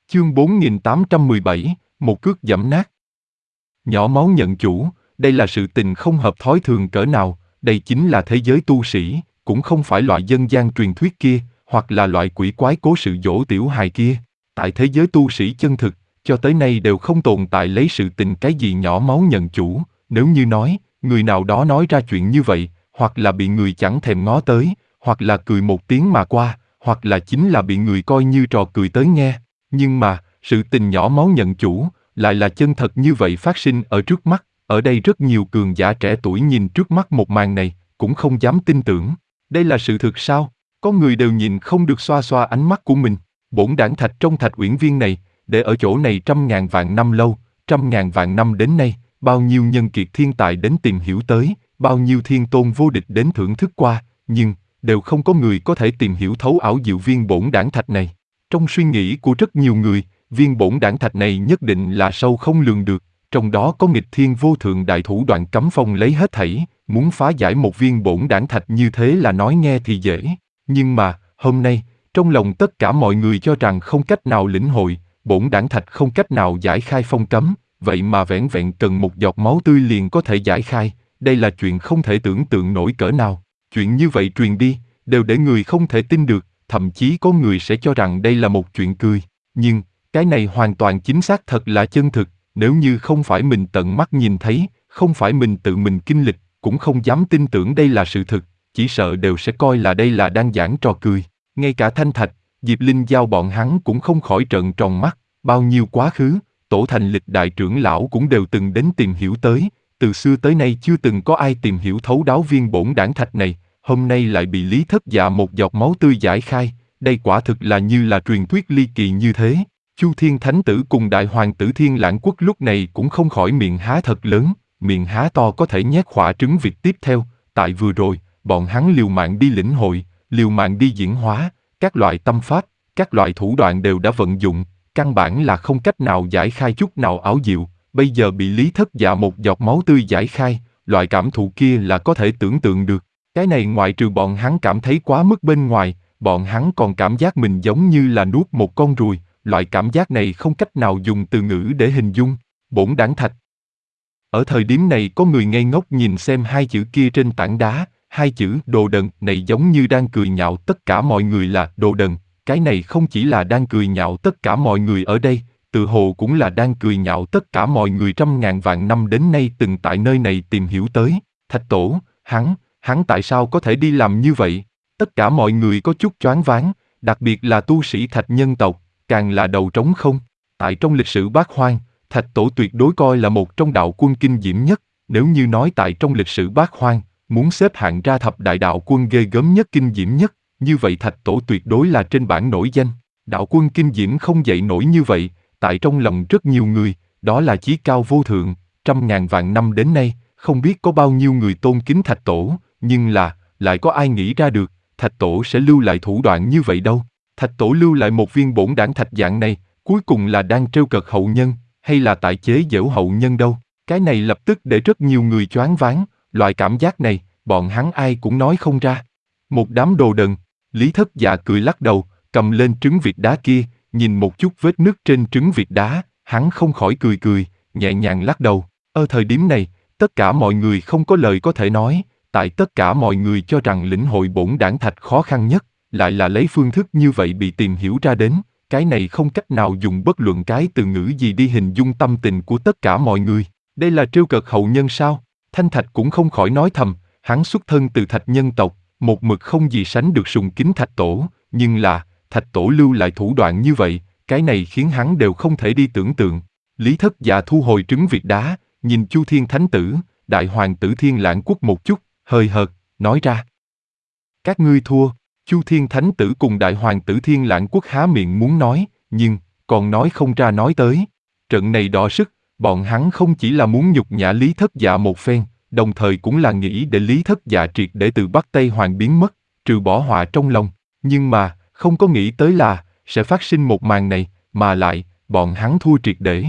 Chương 4817, một cước giẫm nát. Nhỏ máu nhận chủ, đây là sự tình không hợp thói thường cỡ nào, đây chính là thế giới tu sĩ, cũng không phải loại dân gian truyền thuyết kia, hoặc là loại quỷ quái cố sự dỗ tiểu hài kia. Tại thế giới tu sĩ chân thực, cho tới nay đều không tồn tại lấy sự tình cái gì nhỏ máu nhận chủ, nếu như nói, người nào đó nói ra chuyện như vậy, hoặc là bị người chẳng thèm ngó tới, hoặc là cười một tiếng mà qua, hoặc là chính là bị người coi như trò cười tới nghe. Nhưng mà, sự tình nhỏ máu nhận chủ, lại là chân thật như vậy phát sinh ở trước mắt. Ở đây rất nhiều cường giả trẻ tuổi nhìn trước mắt một màn này, cũng không dám tin tưởng. Đây là sự thực sao? Có người đều nhìn không được xoa xoa ánh mắt của mình. Bổn đản thạch trong thạch uyển viên này, để ở chỗ này trăm ngàn vạn năm lâu, trăm ngàn vạn năm đến nay, bao nhiêu nhân kiệt thiên tài đến tìm hiểu tới, bao nhiêu thiên tôn vô địch đến thưởng thức qua, nhưng đều không có người có thể tìm hiểu thấu ảo diệu viên bổn đản thạch này. Trong suy nghĩ của rất nhiều người, viên bổn đản thạch này nhất định là sâu không lường được, trong đó có nghịch thiên vô thượng đại thủ đoạn cấm phong lấy hết thảy, muốn phá giải một viên bổn đản thạch như thế là nói nghe thì dễ. Nhưng mà, hôm nay, trong lòng tất cả mọi người cho rằng không cách nào lĩnh hội, bổn đản thạch không cách nào giải khai phong cấm, vậy mà vẻn vẹn cần một giọt máu tươi liền có thể giải khai, đây là chuyện không thể tưởng tượng nổi cỡ nào. Chuyện như vậy truyền đi, đều để người không thể tin được, thậm chí có người sẽ cho rằng đây là một chuyện cười. Nhưng, cái này hoàn toàn chính xác thật là chân thực, nếu như không phải mình tận mắt nhìn thấy, không phải mình tự mình kinh lịch, cũng không dám tin tưởng đây là sự thực, chỉ sợ đều sẽ coi là đây là đang giảng trò cười. Ngay cả Thanh Thạch, Diệp Linh Giao bọn hắn cũng không khỏi trợn tròn mắt, bao nhiêu quá khứ, tổ thành lịch đại trưởng lão cũng đều từng đến tìm hiểu tới, từ xưa tới nay chưa từng có ai tìm hiểu thấu đáo viên bổn đản thạch này, hôm nay lại bị Lý Thất Dạ một giọt máu tươi giải khai, đây quả thực là như là truyền thuyết ly kỳ như thế. Chu Thiên Thánh Tử cùng Đại Hoàng tử Thiên Lãng Quốc lúc này cũng không khỏi miệng há thật lớn, miệng há to có thể nhét quả trứng vịt tiếp theo, tại vừa rồi, bọn hắn liều mạng đi lĩnh hội, liều mạng đi diễn hóa, các loại tâm pháp, các loại thủ đoạn đều đã vận dụng, căn bản là không cách nào giải khai chút nào ảo diệu, bây giờ bị Lý Thất Dạ một giọt máu tươi giải khai, loại cảm thụ kia là có thể tưởng tượng được. Cái này ngoại trừ bọn hắn cảm thấy quá mức bên ngoài, bọn hắn còn cảm giác mình giống như là nuốt một con ruồi, loại cảm giác này không cách nào dùng từ ngữ để hình dung. Bổn đản thạch. Ở thời điểm này có người ngây ngốc nhìn xem hai chữ kia trên tảng đá, hai chữ đồ đần này giống như đang cười nhạo tất cả mọi người là đồ đần, cái này không chỉ là đang cười nhạo tất cả mọi người ở đây, tự hồ cũng là đang cười nhạo tất cả mọi người trăm ngàn vạn năm đến nay từng tại nơi này tìm hiểu tới. Thạch tổ, hắn tại sao có thể đi làm như vậy? Tất cả mọi người có chút choáng váng, đặc biệt là tu sĩ Thạch nhân tộc, càng là đầu trống không. Tại trong lịch sử Bát Hoang, Thạch tổ tuyệt đối coi là một trong đạo quân kinh diễm nhất, nếu như nói tại trong lịch sử Bát Hoang, muốn xếp hạng ra thập đại đạo quân ghê gớm nhất kinh diễm nhất, như vậy Thạch tổ tuyệt đối là trên bảng nổi danh. Đạo quân kinh diễm không dậy nổi như vậy, tại trong lòng rất nhiều người, đó là chí cao vô thượng, trăm ngàn vạn năm đến nay, không biết có bao nhiêu người tôn kính Thạch tổ, nhưng là, lại có ai nghĩ ra được, Thạch tổ sẽ lưu lại thủ đoạn như vậy đâu. Thạch tổ lưu lại một viên bổn đản thạch dạng này, cuối cùng là đang trêu cợt hậu nhân, hay là tại chế giễu hậu nhân đâu. Cái này lập tức để rất nhiều người choáng váng, loại cảm giác này, bọn hắn ai cũng nói không ra. Một đám đồ đần. Lý Thất Dạ cười lắc đầu, cầm lên trứng vịt đá kia, nhìn một chút vết nứt trên trứng vịt đá, hắn không khỏi cười, nhẹ nhàng lắc đầu. Ở thời điểm này, tất cả mọi người không có lời có thể nói, tại tất cả mọi người cho rằng lĩnh hội bổn đản thạch khó khăn nhất, lại là lấy phương thức như vậy bị tìm hiểu ra đến, cái này không cách nào dùng bất luận cái từ ngữ gì đi hình dung tâm tình của tất cả mọi người. Đây là trêu cợt hậu nhân sao? Thanh Thạch cũng không khỏi nói thầm, hắn xuất thân từ Thạch nhân tộc, một mực không gì sánh được sùng kính Thạch tổ, nhưng là, Thạch tổ lưu lại thủ đoạn như vậy, cái này khiến hắn đều không thể đi tưởng tượng. Lý Thất Dạ thu hồi trứng vịt đá, nhìn Chu Thiên Thánh Tử, Đại Hoàng tử Thiên Lãng Quốc một chút, hời hợt, nói ra. Các ngươi thua. Chu Thiên Thánh Tử cùng Đại Hoàng tử Thiên Lãng Quốc há miệng muốn nói, nhưng, còn nói không ra nói tới. Trận này đọ sức, bọn hắn không chỉ là muốn nhục nhã Lý Thất Dạ một phen, đồng thời cũng là nghĩ để Lý Thất Dạ triệt để từ Bắc Tây Hoàng biến mất, trừ bỏ họa trong lòng. Nhưng mà, không có nghĩ tới là, sẽ phát sinh một màn này, mà lại, bọn hắn thua triệt để.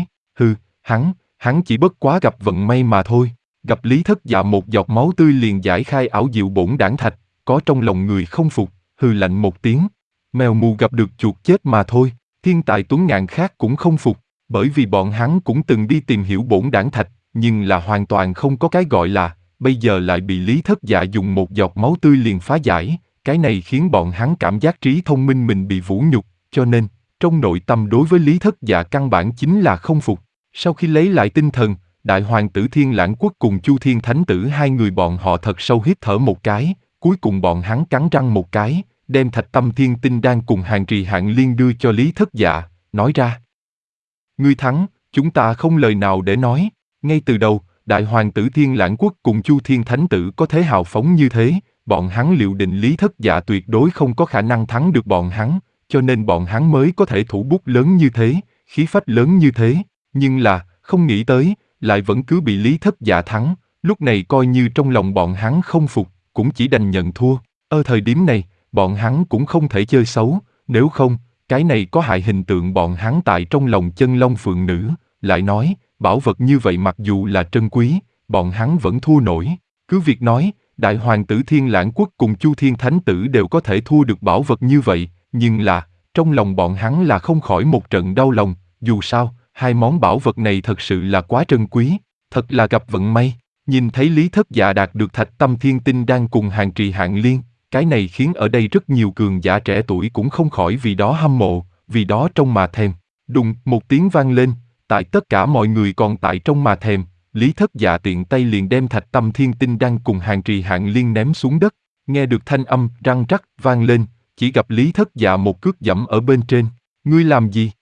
Hắn chỉ bất quá gặp vận may mà thôi. Gặp Lý Thất Dạ một giọt máu tươi liền giải khai ảo diệu bổn đản thạch, có trong lòng người không phục, hừ lạnh một tiếng. Mèo mù gặp được chuột chết mà thôi. Thiên tài tuấn ngạn khác cũng không phục, bởi vì bọn hắn cũng từng đi tìm hiểu bổn đản thạch, nhưng là hoàn toàn không có cái gọi là, bây giờ lại bị Lý Thất Dạ dùng một giọt máu tươi liền phá giải, cái này khiến bọn hắn cảm giác trí thông minh mình bị vũ nhục, cho nên, trong nội tâm đối với Lý Thất Dạ căn bản chính là không phục. Sau khi lấy lại tinh thần, Đại Hoàng tử Thiên Lãng Quốc cùng Chu Thiên Thánh tử hai người bọn họ thật sâu hít thở một cái, cuối cùng bọn hắn cắn răng một cái, đem Thạch Tâm Thiên Tinh Đan cùng Hàng Trì Hạng Liên đưa cho Lý Thất Dạ, nói ra. Ngươi thắng, chúng ta không lời nào để nói. Ngay từ đầu, Đại Hoàng tử Thiên Lãng Quốc cùng Chu Thiên Thánh tử có thế hào phóng như thế, bọn hắn liệu định Lý Thất Dạ tuyệt đối không có khả năng thắng được bọn hắn, cho nên bọn hắn mới có thể thủ bút lớn như thế, khí phách lớn như thế, nhưng là, không nghĩ tới, lại vẫn cứ bị Lý Thất Dạ thắng, lúc này coi như trong lòng bọn hắn không phục, cũng chỉ đành nhận thua. Ở thời điểm này, bọn hắn cũng không thể chơi xấu, nếu không, cái này có hại hình tượng bọn hắn tại trong lòng Chân Long Phượng Nữ, lại nói, bảo vật như vậy mặc dù là trân quý, bọn hắn vẫn thua nổi. Cứ việc nói, Đại Hoàng tử Thiên Lãng Quốc cùng Chu Thiên Thánh tử đều có thể thua được bảo vật như vậy, nhưng là, trong lòng bọn hắn là không khỏi một trận đau lòng, dù sao, hai món bảo vật này thật sự là quá trân quý, thật là gặp vận may. Nhìn thấy Lý Thất Dạ đạt được Thạch Tâm Thiên Tinh Đan cùng Hàng Trì Hạng Liên, cái này khiến ở đây rất nhiều cường giả trẻ tuổi cũng không khỏi vì đó hâm mộ, vì đó trông mà thèm. Đùng, một tiếng vang lên, tại tất cả mọi người còn tại trong mà thèm, Lý Thất Dạ tiện tay liền đem Thạch Tâm Thiên Tinh Đan cùng Hàng Trì Hạng Liên ném xuống đất. Nghe được thanh âm răng rắc vang lên, chỉ gặp Lý Thất Dạ một cước giẫm ở bên trên. Ngươi làm gì?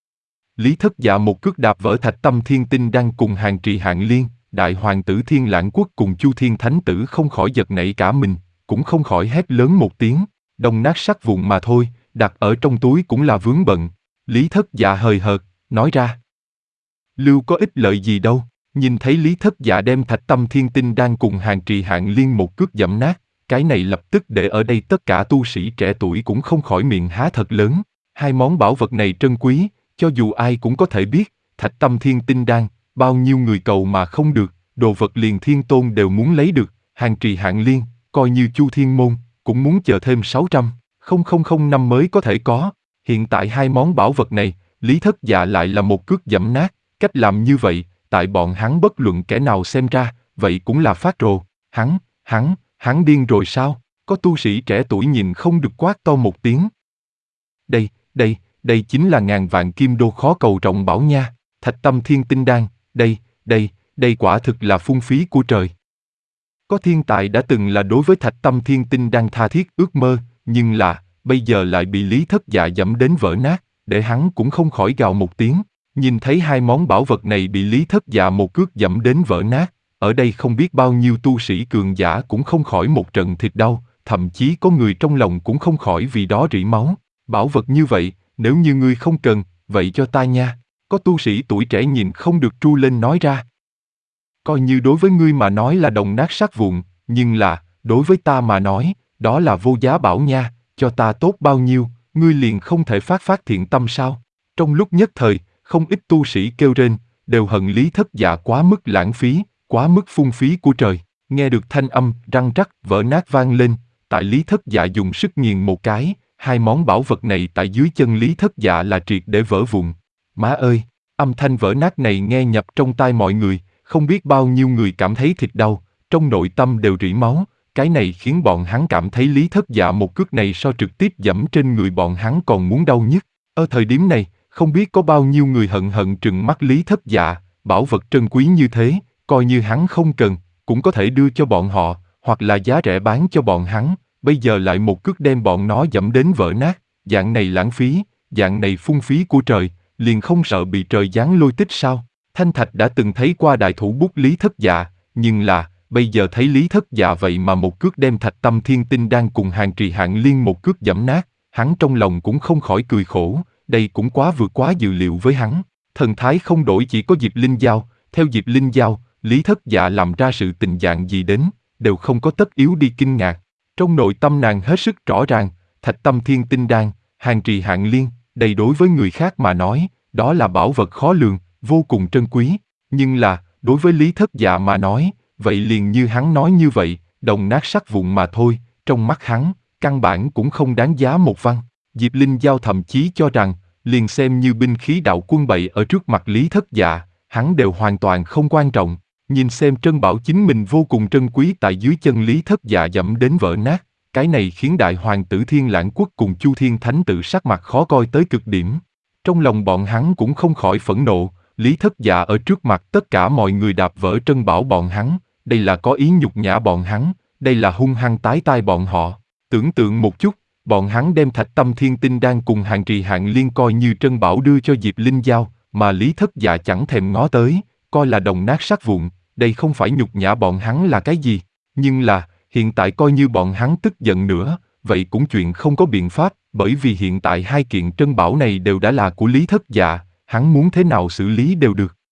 Lý Thất Dạ một cước đạp vỡ Thạch Tâm Thiên Tinh Đan cùng Hàng Trì Hạng Liên, Đại Hoàng tử Thiên Lãng Quốc cùng Chu Thiên Thánh tử không khỏi giật nảy cả mình, cũng không khỏi hét lớn một tiếng, đồng nát sắt vụn mà thôi, đặt ở trong túi cũng là vướng bận. Lý Thất Dạ hời hợt, nói ra. Lưu có ích lợi gì đâu, nhìn thấy Lý Thất Dạ đem Thạch Tâm Thiên Tinh Đan cùng Hàng Trì Hạng Liên một cước giẫm nát, cái này lập tức để ở đây tất cả tu sĩ trẻ tuổi cũng không khỏi miệng há thật lớn. Hai món bảo vật này trân quý, cho dù ai cũng có thể biết, Thạch Tâm Thiên Tinh Đan, bao nhiêu người cầu mà không được, đồ vật liền Thiên Tôn đều muốn lấy được, Hàng Trì Hạng Liên, coi như Chu Thiên Môn, cũng muốn chờ thêm 600,000 năm mới có thể có. Hiện tại hai món bảo vật này, Lý Thất Dạ lại là một cước giẫm nát, cách làm như vậy, tại bọn hắn bất luận kẻ nào xem ra, vậy cũng là phát rồ. Hắn điên rồi sao? Có tu sĩ trẻ tuổi nhìn không được quát to một tiếng. Đây chính là ngàn vạn kim đô khó cầu trọng bảo nha, Thạch Tâm Thiên Tinh Đan, đây quả thực là phung phí của trời. Có thiên tài đã từng là đối với Thạch Tâm Thiên Tinh Đan tha thiết ước mơ, nhưng là, bây giờ lại bị Lý Thất Dạ giẫm đến vỡ nát, để hắn cũng không khỏi gào một tiếng. Nhìn thấy hai món bảo vật này bị Lý Thất Dạ một cước giẫm đến vỡ nát, ở đây không biết bao nhiêu tu sĩ cường giả cũng không khỏi một trận thịt đau, thậm chí có người trong lòng cũng không khỏi vì đó rỉ máu. Bảo vật như vậy, nếu như ngươi không cần, vậy cho ta nha. Có tu sĩ tuổi trẻ nhìn không được tru lên nói ra. Coi như đối với ngươi mà nói là đồng nát sắt vụn, nhưng là, đối với ta mà nói, đó là vô giá bảo nha, cho ta tốt bao nhiêu, ngươi liền không thể phát thiện tâm sao? Trong lúc nhất thời, không ít tu sĩ kêu rên, đều hận Lý Thất Dạ quá mức lãng phí, quá mức phung phí của trời. Nghe được thanh âm răng rắc vỡ nát vang lên, tại Lý Thất Dạ dùng sức nghiền một cái, hai món bảo vật này tại dưới chân Lý Thất Dạ là triệt để vỡ vụn. Má ơi, âm thanh vỡ nát này nghe nhập trong tai mọi người, không biết bao nhiêu người cảm thấy thịt đau, trong nội tâm đều rỉ máu, cái này khiến bọn hắn cảm thấy Lý Thất Dạ một cước này so trực tiếp giẫm trên người bọn hắn còn muốn đau nhất. Ở thời điểm này, không biết có bao nhiêu người hận trừng mắt Lý Thất Dạ, bảo vật trân quý như thế, coi như hắn không cần, cũng có thể đưa cho bọn họ, hoặc là giá rẻ bán cho bọn hắn, bây giờ lại một cước đem bọn nó giẫm đến vỡ nát, dạng này lãng phí, dạng này phung phí của trời, liền không sợ bị trời giáng lôi tích sao? Thanh Thạch đã từng thấy qua đại thủ bút Lý Thất Dạ, nhưng là, bây giờ thấy Lý Thất Dạ vậy mà một cước đem Thạch Tâm Thiên Tinh Đan cùng Hàng Trì Hạng Liên một cước giẫm nát, hắn trong lòng cũng không khỏi cười khổ, đây cũng quá vượt quá dự liệu với hắn. Thần thái không đổi chỉ có Diệp Linh Giao, theo Diệp Linh Giao, Lý Thất Dạ làm ra sự tình dạng gì đến, đều không có tất yếu đi kinh ngạc. Trong nội tâm nàng hết sức rõ ràng, Thạch Tâm Thiên Tinh Đan, Hàng Trì Hạng Liên, đây đối với người khác mà nói, đó là bảo vật khó lường, vô cùng trân quý, nhưng là, đối với Lý Thất Dạ mà nói, vậy liền như hắn nói như vậy, đồng nát sắt vụn mà thôi, trong mắt hắn, căn bản cũng không đáng giá một văn. Diệp Linh Giao thậm chí cho rằng, liền xem như binh khí đạo quân bày ở trước mặt Lý Thất Dạ, hắn đều hoàn toàn không quan trọng. Nhìn xem trân bảo chính mình vô cùng trân quý tại dưới chân Lý Thất Dạ dẫm đến vỡ nát, cái này khiến đại hoàng tử Thiên Lãng Quốc cùng Chu Thiên Thánh Tử sắc mặt khó coi tới cực điểm. Trong lòng bọn hắn cũng không khỏi phẫn nộ, Lý Thất Dạ ở trước mặt tất cả mọi người đạp vỡ trân bảo bọn hắn, đây là có ý nhục nhã bọn hắn, đây là hung hăng tái tai bọn họ. Tưởng tượng một chút, bọn hắn đem Thạch Tâm Thiên Tinh Đan cùng Hàng Trì Hạng Liên coi như trân bảo đưa cho Diệp Linh giao, mà Lý Thất Dạ chẳng thèm ngó tới, coi là đồng nát sắt vụn, đây không phải nhục nhã bọn hắn là cái gì. Nhưng là, hiện tại coi như bọn hắn tức giận nữa, vậy cũng chuyện không có biện pháp, bởi vì hiện tại hai kiện trân bảo này đều đã là của Lý Thất Dạ, hắn muốn thế nào xử lý đều được.